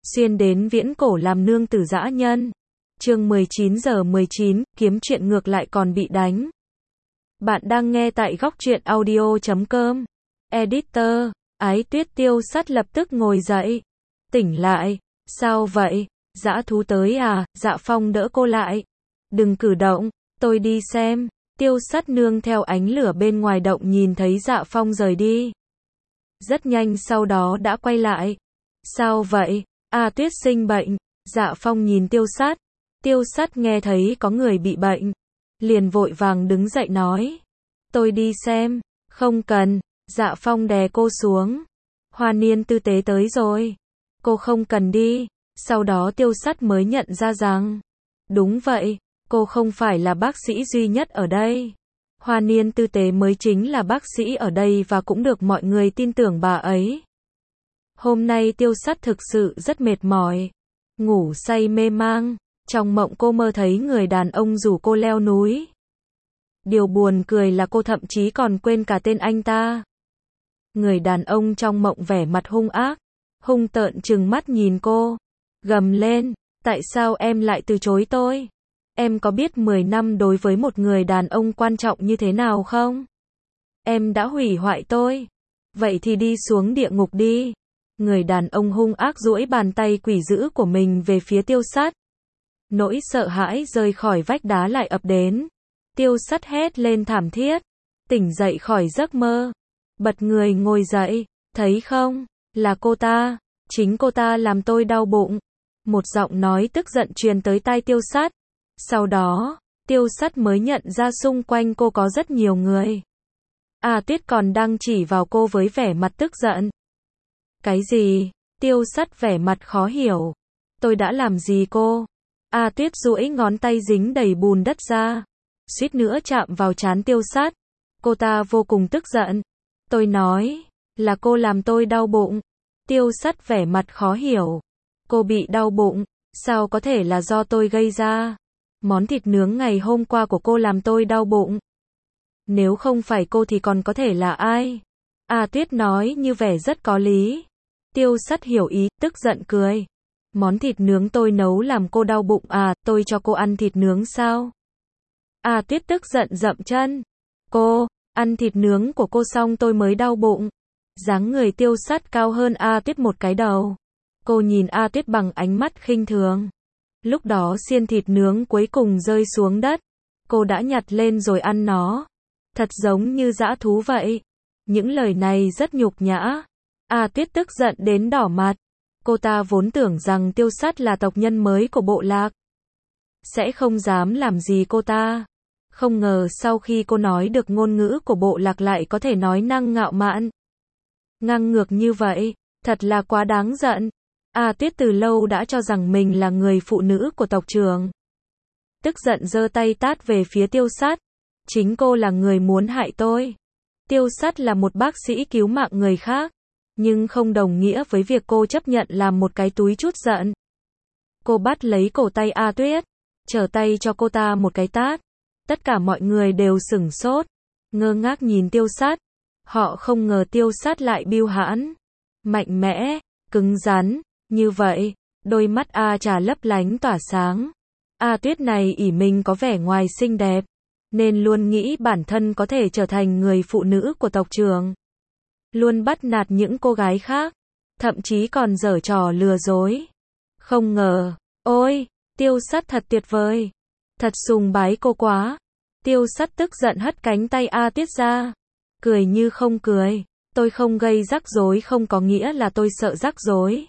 xuyên đến viễn cổ làm nương tử dã nhân. Chương 19:19, kiếm chuyện ngược lại còn bị đánh. Bạn đang nghe tại góc truyện audio.com. Editor, Ái Tuyết Tiêu Sắt lập tức ngồi dậy. Tỉnh lại, sao vậy? Dã thú tới à? Dạ Phong đỡ cô lại. Đừng cử động, tôi đi xem. Tiêu Sắt nương theo ánh lửa bên ngoài động nhìn thấy Dạ Phong rời đi. Rất nhanh sau đó đã quay lại. Sao vậy? Tuyết sinh bệnh. Dạ Phong nhìn Tiêu Sắt. Tiêu Sắt nghe thấy có người bị bệnh, liền vội vàng đứng dậy nói. Tôi đi xem. Không cần. Dạ Phong đè cô xuống. Hoa Niên tư tế tới rồi. Cô không cần đi. Sau đó Tiêu Sắt mới nhận ra rằng, đúng vậy, cô không phải là bác sĩ duy nhất ở đây. Hoa Niên tư tế mới chính là bác sĩ ở đây và cũng được mọi người tin tưởng bà ấy. Hôm nay Tiêu Sắt thực sự rất mệt mỏi, ngủ say mê mang. Trong mộng cô mơ thấy người đàn ông rủ cô leo núi. Điều buồn cười là cô thậm chí còn quên cả tên anh ta. Người đàn ông trong mộng vẻ mặt hung ác, hung tợn trừng mắt nhìn cô, gầm lên, tại sao em lại từ chối tôi? Em có biết 10 năm đối với một người đàn ông quan trọng như thế nào không? Em đã hủy hoại tôi. Vậy thì đi xuống địa ngục đi. Người đàn ông hung ác duỗi bàn tay quỷ dữ của mình về phía Tiêu Sắt. Nỗi sợ hãi rơi khỏi vách đá lại ập đến. Tiêu Sắt hét lên thảm thiết, tỉnh dậy khỏi giấc mơ, bật người ngồi dậy, thấy không, là cô ta, chính cô ta làm tôi đau bụng. Một giọng nói tức giận truyền tới tai Tiêu Sắt. Sau đó, Tiêu Sắt mới nhận ra xung quanh cô có rất nhiều người. Tuyết còn đang chỉ vào cô với vẻ mặt tức giận. Cái gì? Tiêu Sắt vẻ mặt khó hiểu. Tôi đã làm gì cô? Tuyết duỗi ngón tay dính đầy bùn đất ra, suýt nữa chạm vào trán Tiêu Sắt. Cô ta vô cùng tức giận. Tôi nói, là cô làm tôi đau bụng. Tiêu Sắt vẻ mặt khó hiểu. Cô bị đau bụng, sao có thể là do tôi gây ra? Món thịt nướng ngày hôm qua của cô làm tôi đau bụng. Nếu không phải cô thì còn có thể là ai? Tuyết nói như vẻ rất có lý. Tiêu Sắt hiểu ý, tức giận cười. Món thịt nướng tôi nấu làm cô đau bụng à, tôi cho cô ăn thịt nướng sao? Tuyết tức giận dậm chân. Cô, ăn thịt nướng của cô xong tôi mới đau bụng. Dáng người Tiêu Sắt cao hơn Tuyết một cái đầu. Cô nhìn Tuyết bằng ánh mắt khinh thường. Lúc đó xiên thịt nướng cuối cùng rơi xuống đất. Cô đã nhặt lên rồi ăn nó. Thật giống như dã thú vậy. Những lời này rất nhục nhã. Tuyết tức giận đến đỏ mặt. Cô ta vốn tưởng rằng Tiêu Sắt là tộc nhân mới của bộ lạc, sẽ không dám làm gì cô ta. Không ngờ sau khi cô nói được ngôn ngữ của bộ lạc lại có thể nói năng ngạo mạn, ngang ngược như vậy, thật là quá đáng giận. Tuyết từ lâu đã cho rằng mình là người phụ nữ của tộc trưởng. Tức giận giơ tay tát về phía Tiêu Sắt. Chính cô là người muốn hại tôi. Tiêu Sắt là một bác sĩ cứu mạng người khác, nhưng không đồng nghĩa với việc cô chấp nhận làm một cái túi trút giận. Cô bắt lấy cổ tay Tuyết, trở tay cho cô ta một cái tát. Tất cả mọi người đều sửng sốt, ngơ ngác nhìn Tiêu Sắt. Họ không ngờ Tiêu Sắt lại bưu hãn, mạnh mẽ, cứng rắn, như vậy. Đôi mắt Trà lấp lánh tỏa sáng. Tuyết này ỷ mình có vẻ ngoài xinh đẹp, nên luôn nghĩ bản thân có thể trở thành người phụ nữ của tộc trưởng. Luôn bắt nạt những cô gái khác, thậm chí còn giở trò lừa dối. Không ngờ, ôi, Tiêu Sắt thật tuyệt vời, thật sùng bái cô quá. Tiêu Sắt tức giận hất cánh tay Tuyết ra, cười như không cười. Tôi không gây rắc rối không có nghĩa là tôi sợ rắc rối.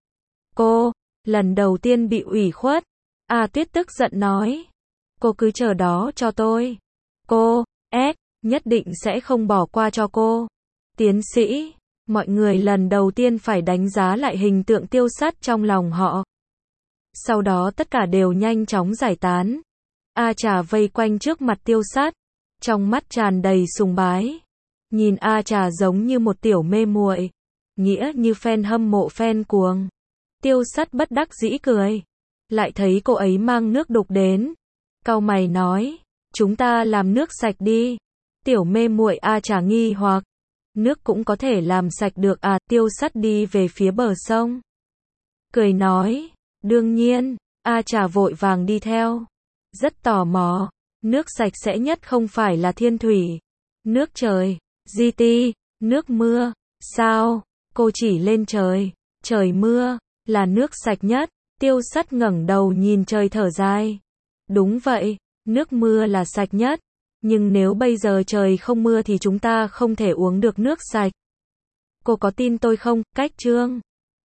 Cô, lần đầu tiên bị ủy khuất. Tuyết tức giận nói. Cô cứ chờ đó cho tôi. Cô, nhất định sẽ không bỏ qua cho cô. Tiến sĩ, mọi người lần đầu tiên phải đánh giá lại hình tượng Tiêu Sắt trong lòng họ. Sau đó tất cả đều nhanh chóng giải tán. Trà vây quanh trước mặt Tiêu Sắt, trong mắt tràn đầy sùng bái. Nhìn Trà giống như một tiểu mê muội, nghĩa như fan hâm mộ fan cuồng. Tiêu Sắt bất đắc dĩ cười, lại thấy cô ấy mang nước đục đến. Cau mày nói, chúng ta làm nước sạch đi. Tiểu mê muội Trà nghi hoặc, nước cũng có thể làm sạch được Tiêu Sắt đi về phía bờ sông. cười nói, đương nhiên, A Trà vội vàng đi theo. Rất tò mò, nước sạch sẽ nhất không phải là thiên thủy, nước trời, GT, nước mưa, sao? Cô chỉ lên trời, trời mưa, là nước sạch nhất. Tiêu Sắt ngẩng đầu nhìn trời thở dài. Đúng vậy, nước mưa là sạch nhất. Nhưng nếu bây giờ trời không mưa thì chúng ta không thể uống được nước sạch. Cô có tin tôi không? Cách Trương